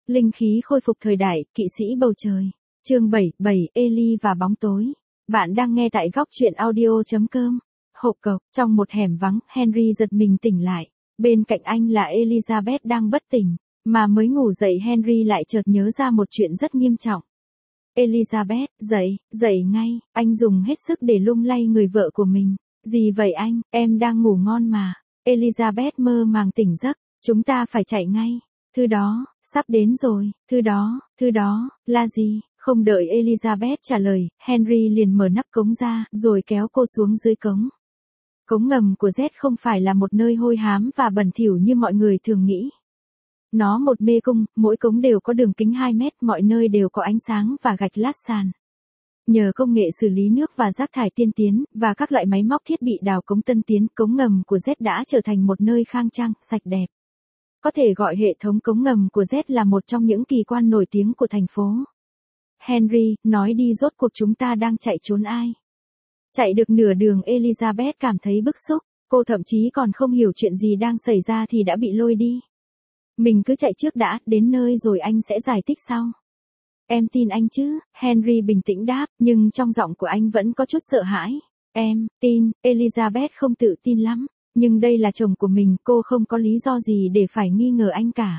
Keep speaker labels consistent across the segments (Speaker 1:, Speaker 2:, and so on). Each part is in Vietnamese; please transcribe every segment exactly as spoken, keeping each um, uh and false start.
Speaker 1: Linh khí khôi phục thời đại, kỵ sĩ bầu trời. Chương bảy, bảy, Ellie và bóng tối. Bạn đang nghe tại góc truyện audio chấm com. Hộp cộc, trong một hẻm vắng, Henry giật mình tỉnh lại. Bên cạnh anh là Elizabeth đang bất tỉnh, mà mới ngủ dậy Henry lại chợt nhớ ra một chuyện rất nghiêm trọng. Elizabeth, dậy, dậy ngay, anh dùng hết sức để lung lay người vợ của mình. Gì vậy anh, em đang ngủ ngon mà. Elizabeth mơ màng tỉnh giấc, chúng ta phải chạy ngay. Thư đó, sắp đến rồi, thư đó, thư đó, là gì? Không đợi Elizabeth trả lời, Henry liền mở nắp cống ra, rồi kéo cô xuống dưới cống. Cống ngầm của Z không phải là một nơi hôi hám và bẩn thỉu như mọi người thường nghĩ. Nó một mê cung, mỗi cống đều có đường kính hai mét, mọi nơi đều có ánh sáng và gạch lát sàn. Nhờ công nghệ xử lý nước và rác thải tiên tiến, và các loại máy móc thiết bị đào cống tân tiến, cống ngầm của Z đã trở thành một nơi khang trang, sạch đẹp. Có thể gọi hệ thống cống ngầm của Z là một trong những kỳ quan nổi tiếng của thành phố. Henry, nói đi, rốt cuộc chúng ta đang chạy trốn ai? Chạy được nửa đường Elizabeth cảm thấy bức xúc, cô thậm chí còn không hiểu chuyện gì đang xảy ra thì đã bị lôi đi. Mình cứ chạy trước đã, đến nơi rồi anh sẽ giải thích sau. Em tin anh chứ? Henry bình tĩnh đáp, nhưng trong giọng của anh vẫn có chút sợ hãi. Em, tin, Elizabeth không tự tin lắm, nhưng đây là chồng của mình, cô không có lý do gì để phải nghi ngờ anh cả.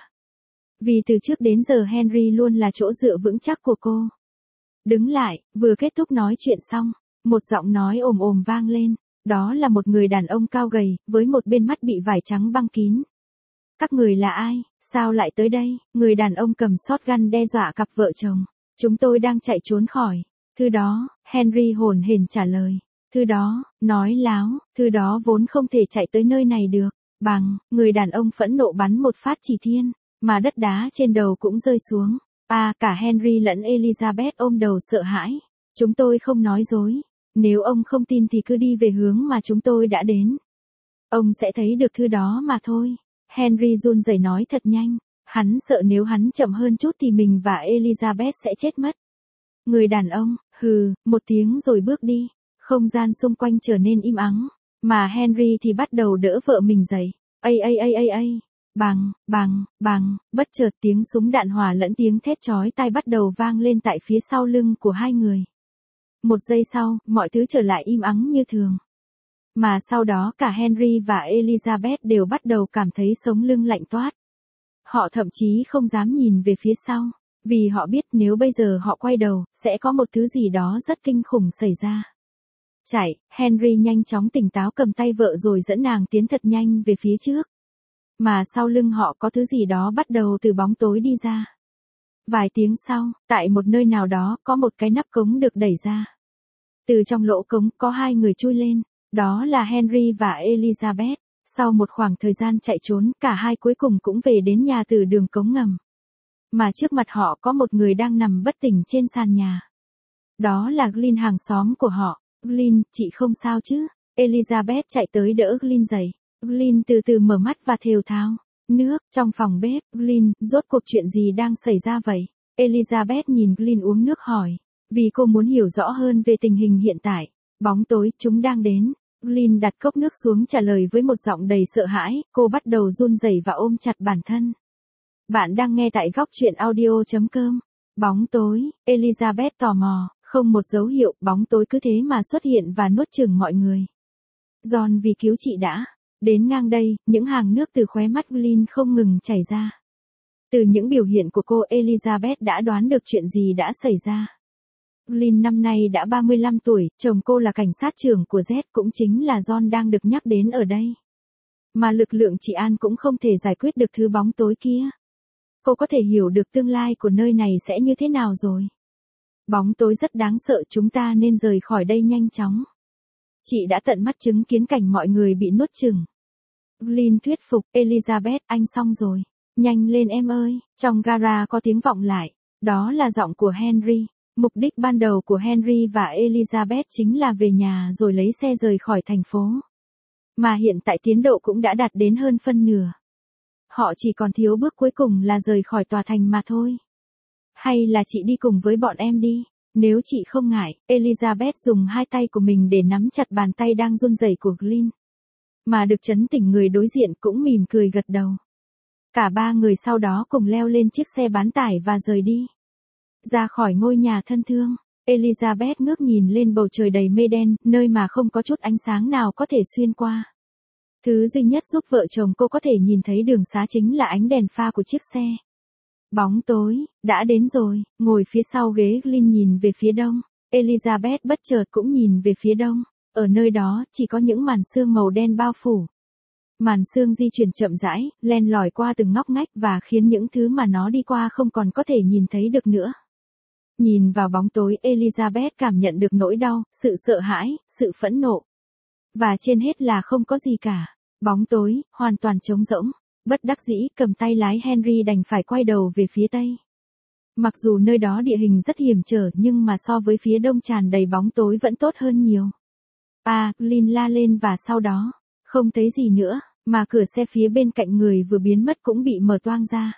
Speaker 1: Vì từ trước đến giờ Henry luôn là chỗ dựa vững chắc của cô. Đứng lại, vừa kết thúc nói chuyện xong, một giọng nói ồm ồm vang lên, đó là một người đàn ông cao gầy, với một bên mắt bị vải trắng băng kín. Các người là ai, sao lại tới đây? Người đàn ông cầm shotgun đe dọa cặp vợ chồng. Chúng tôi đang chạy trốn khỏi. Thư đó, Henry hồn hển trả lời. Thư đó, nói láo, thư đó vốn không thể chạy tới nơi này được. Bằng, người đàn ông phẫn nộ bắn một phát chỉ thiên, mà đất đá trên đầu cũng rơi xuống. À, cả Henry lẫn Elizabeth ôm đầu sợ hãi. Chúng tôi không nói dối. Nếu ông không tin thì cứ đi về hướng mà chúng tôi đã đến. Ông sẽ thấy được thư đó mà thôi. Henry run rẩy nói thật nhanh, hắn sợ nếu hắn chậm hơn chút thì mình và Elizabeth sẽ chết mất. Người đàn ông, hừ, một tiếng rồi bước đi, không gian xung quanh trở nên im ắng, mà Henry thì bắt đầu đỡ vợ mình dậy. Ây ây ây ây ây, bằng, bằng, bằng, bất chợt tiếng súng đạn hỏa lẫn tiếng thét chói tai bắt đầu vang lên tại phía sau lưng của hai người. Một giây sau, mọi thứ trở lại im ắng như thường. Mà sau đó cả Henry và Elizabeth đều bắt đầu cảm thấy sống lưng lạnh toát. Họ thậm chí không dám nhìn về phía sau, vì họ biết nếu bây giờ họ quay đầu, sẽ có một thứ gì đó rất kinh khủng xảy ra. Chạy, Henry nhanh chóng tỉnh táo cầm tay vợ rồi dẫn nàng tiến thật nhanh về phía trước. Mà sau lưng họ có thứ gì đó bắt đầu từ bóng tối đi ra. Vài tiếng sau, tại một nơi nào đó có một cái nắp cống được đẩy ra. Từ trong lỗ cống có hai người chui lên. Đó là Henry và Elizabeth. Sau một khoảng thời gian chạy trốn, cả hai cuối cùng cũng về đến nhà từ đường cống ngầm. Mà trước mặt họ có một người đang nằm bất tỉnh trên sàn nhà. Đó là Glyn, hàng xóm của họ. Glyn, chị không sao chứ? Elizabeth chạy tới đỡ Glyn dậy. Glyn từ từ mở mắt và thều thào. Nước, trong phòng bếp. Glyn, rốt cuộc chuyện gì đang xảy ra vậy? Elizabeth nhìn Glyn uống nước hỏi. Vì cô muốn hiểu rõ hơn về tình hình hiện tại. Bóng tối, chúng đang đến. Glyn đặt cốc nước xuống trả lời với một giọng đầy sợ hãi, cô bắt đầu run rẩy và ôm chặt bản thân. Bạn đang nghe tại góc truyện audio chấm com. Bóng tối, Elizabeth tò mò, không một dấu hiệu, bóng tối cứ thế mà xuất hiện và nuốt chửng mọi người. John, vì cứu chị đã. Đến ngang đây, những hàng nước từ khóe mắt Glyn không ngừng chảy ra. Từ những biểu hiện của cô, Elizabeth đã đoán được chuyện gì đã xảy ra. Glyn năm nay đã ba mươi lăm tuổi, chồng cô là cảnh sát trưởng của Z, cũng chính là John đang được nhắc đến ở đây. Mà lực lượng trị an cũng không thể giải quyết được thứ bóng tối kia. Cô có thể hiểu được tương lai của nơi này sẽ như thế nào rồi. Bóng tối rất đáng sợ, chúng ta nên rời khỏi đây nhanh chóng. Chị đã tận mắt chứng kiến cảnh mọi người bị nuốt chửng. Glyn thuyết phục, Elizabeth, anh xong rồi. Nhanh lên em ơi, trong gara có tiếng vọng lại. Đó là giọng của Henry. Mục đích ban đầu của Henry và Elizabeth chính là về nhà rồi lấy xe rời khỏi thành phố. Mà hiện tại tiến độ cũng đã đạt đến hơn phân nửa. Họ chỉ còn thiếu bước cuối cùng là rời khỏi tòa thành mà thôi. Hay là chị đi cùng với bọn em đi, nếu chị không ngại. Elizabeth dùng hai tay của mình để nắm chặt bàn tay đang run rẩy của Glyn. Mà được trấn tỉnh người đối diện cũng mỉm cười gật đầu. Cả ba người sau đó cùng leo lên chiếc xe bán tải và rời đi. Ra khỏi ngôi nhà thân thương, Elizabeth ngước nhìn lên bầu trời đầy mây đen, nơi mà không có chút ánh sáng nào có thể xuyên qua. Thứ duy nhất giúp vợ chồng cô có thể nhìn thấy đường xá chính là ánh đèn pha của chiếc xe. Bóng tối, đã đến rồi, ngồi phía sau ghế Glynn nhìn về phía đông. Elizabeth bất chợt cũng nhìn về phía đông. Ở nơi đó, chỉ có những màn sương màu đen bao phủ. Màn sương di chuyển chậm rãi, len lỏi qua từng ngóc ngách và khiến những thứ mà nó đi qua không còn có thể nhìn thấy được nữa. Nhìn vào bóng tối, Elizabeth cảm nhận được nỗi đau, sự sợ hãi, sự phẫn nộ. Và trên hết là không có gì cả. Bóng tối, hoàn toàn trống rỗng. Bất đắc dĩ, cầm tay lái Henry đành phải quay đầu về phía tây. Mặc dù nơi đó địa hình rất hiểm trở nhưng mà so với phía đông tràn đầy bóng tối vẫn tốt hơn nhiều. À, Glynn la lên và sau đó, không thấy gì nữa, mà cửa xe phía bên cạnh người vừa biến mất cũng bị mở toang ra.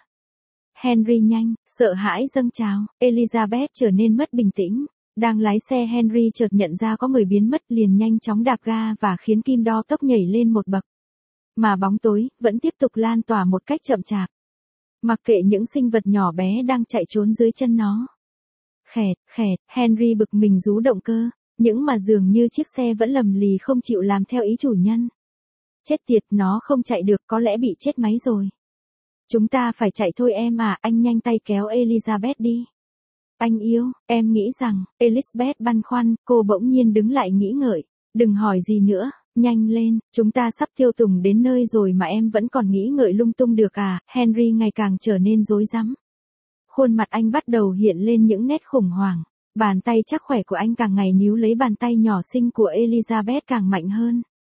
Speaker 1: Henry nhanh, sợ hãi dâng trào, Elizabeth trở nên mất bình tĩnh. Đang lái xe Henry chợt nhận ra có người biến mất liền nhanh chóng đạp ga và khiến kim đo tốc nhảy lên một bậc. Mà bóng tối, vẫn tiếp tục lan tỏa một cách chậm chạp. Mặc kệ những sinh vật nhỏ bé đang chạy trốn dưới chân nó. Khẹt, khẹt, Henry bực mình rú động cơ, những mà dường như chiếc xe vẫn lầm lì không chịu làm theo ý chủ nhân. Chết tiệt, nó không chạy được, có lẽ bị chết máy rồi. Chúng ta phải chạy thôi em à, anh nhanh tay kéo Elizabeth đi. Anh yêu, em nghĩ rằng, Elizabeth băn khoăn, cô bỗng nhiên đứng lại nghĩ ngợi. Đừng hỏi gì nữa, nhanh lên, chúng ta sắp tiêu tùng đến nơi rồi mà em vẫn còn nghĩ ngợi lung tung được à, Henry ngày càng trở nên rối rắm. Khuôn mặt anh bắt đầu hiện lên những nét khủng hoảng, bàn tay chắc khỏe của anh càng ngày níu lấy bàn tay nhỏ xinh của Elizabeth càng mạnh hơn.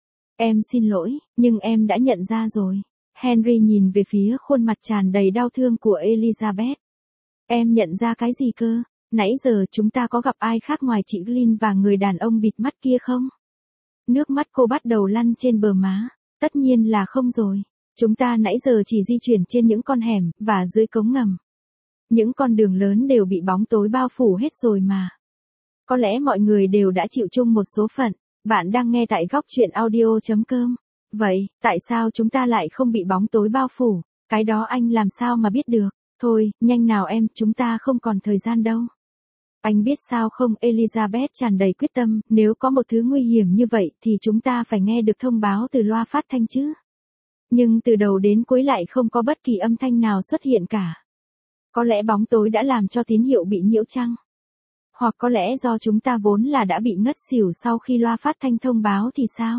Speaker 1: Em xin lỗi, nhưng em đã nhận ra rồi. Henry nhìn về phía khuôn mặt tràn đầy đau thương của Elizabeth. Em nhận ra cái gì cơ? Nãy giờ chúng ta có gặp ai khác ngoài chị Glynn và người đàn ông bịt mắt kia không? Nước mắt cô bắt đầu lăn trên bờ má. Tất nhiên là không rồi. Chúng ta nãy giờ chỉ di chuyển trên những con hẻm và dưới cống ngầm. Những con đường lớn đều bị bóng tối bao phủ hết rồi mà. Có lẽ mọi người đều đã chịu chung một số phận. Bạn đang nghe tại góc truyện audio chấm com. Vậy, tại sao chúng ta lại không bị bóng tối bao phủ? Cái đó anh làm sao mà biết được? Thôi, nhanh nào em, chúng ta không còn thời gian đâu. Anh biết sao không, Elizabeth tràn đầy quyết tâm, nếu có một thứ nguy hiểm như vậy thì chúng ta phải nghe được thông báo từ loa phát thanh chứ. Nhưng từ đầu đến cuối lại không có bất kỳ âm thanh nào xuất hiện cả. Có lẽ bóng tối đã làm cho tín hiệu bị nhiễu chăng? Hoặc có lẽ do chúng ta vốn là đã bị ngất xỉu sau khi loa phát thanh thông báo thì sao?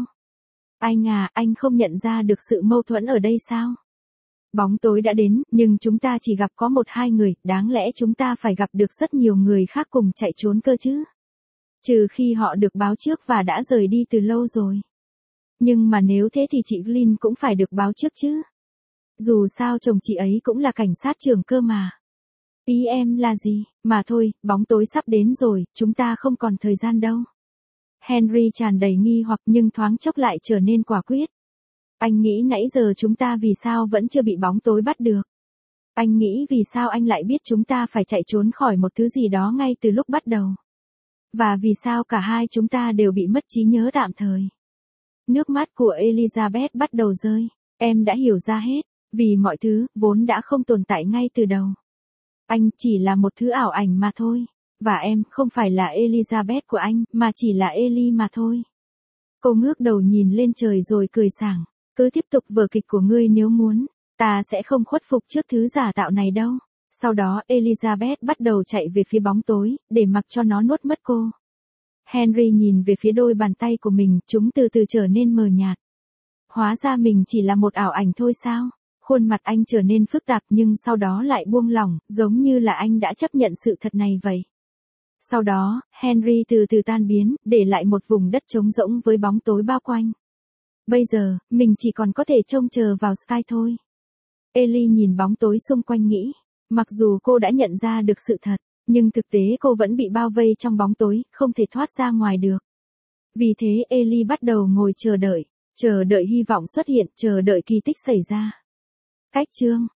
Speaker 1: Anh à, anh không nhận ra được sự mâu thuẫn ở đây sao? Bóng tối đã đến, nhưng chúng ta chỉ gặp có một hai người, đáng lẽ chúng ta phải gặp được rất nhiều người khác cùng chạy trốn cơ chứ. Trừ khi họ được báo trước và đã rời đi từ lâu rồi. Nhưng mà nếu thế thì chị Glynn cũng phải được báo trước chứ. Dù sao chồng chị ấy cũng là cảnh sát trưởng cơ mà. Ý em là gì? Mà thôi, bóng tối sắp đến rồi, chúng ta không còn thời gian đâu. Henry tràn đầy nghi hoặc nhưng thoáng chốc lại trở nên quả quyết. Anh nghĩ nãy giờ chúng ta vì sao vẫn chưa bị bóng tối bắt được. Anh nghĩ vì sao anh lại biết chúng ta phải chạy trốn khỏi một thứ gì đó ngay từ lúc bắt đầu. Và vì sao cả hai chúng ta đều bị mất trí nhớ tạm thời. Nước mắt của Elizabeth bắt đầu rơi. Em đã hiểu ra hết, vì mọi thứ vốn đã không tồn tại ngay từ đầu. Anh chỉ là một thứ ảo ảnh mà thôi. Và em không phải là Elizabeth của anh, mà chỉ là Ellie mà thôi. Cô ngước đầu nhìn lên trời rồi cười sảng. Cứ tiếp tục vở kịch của ngươi nếu muốn. Ta sẽ không khuất phục trước thứ giả tạo này đâu. Sau đó Elizabeth bắt đầu chạy về phía bóng tối, để mặc cho nó nuốt mất cô. Henry nhìn về phía đôi bàn tay của mình, chúng từ từ trở nên mờ nhạt. Hóa ra mình chỉ là một ảo ảnh thôi sao? Khuôn mặt anh trở nên phức tạp nhưng sau đó lại buông lỏng, giống như là anh đã chấp nhận sự thật này vậy. Sau đó, Henry từ từ tan biến, để lại một vùng đất trống rỗng với bóng tối bao quanh. Bây giờ, mình chỉ còn có thể trông chờ vào Sky thôi. Ellie nhìn bóng tối xung quanh nghĩ. Mặc dù cô đã nhận ra được sự thật, nhưng thực tế cô vẫn bị bao vây trong bóng tối, không thể thoát ra ngoài được. Vì thế Ellie bắt đầu ngồi chờ đợi, chờ đợi hy vọng xuất hiện, chờ đợi kỳ tích xảy ra. Cách chương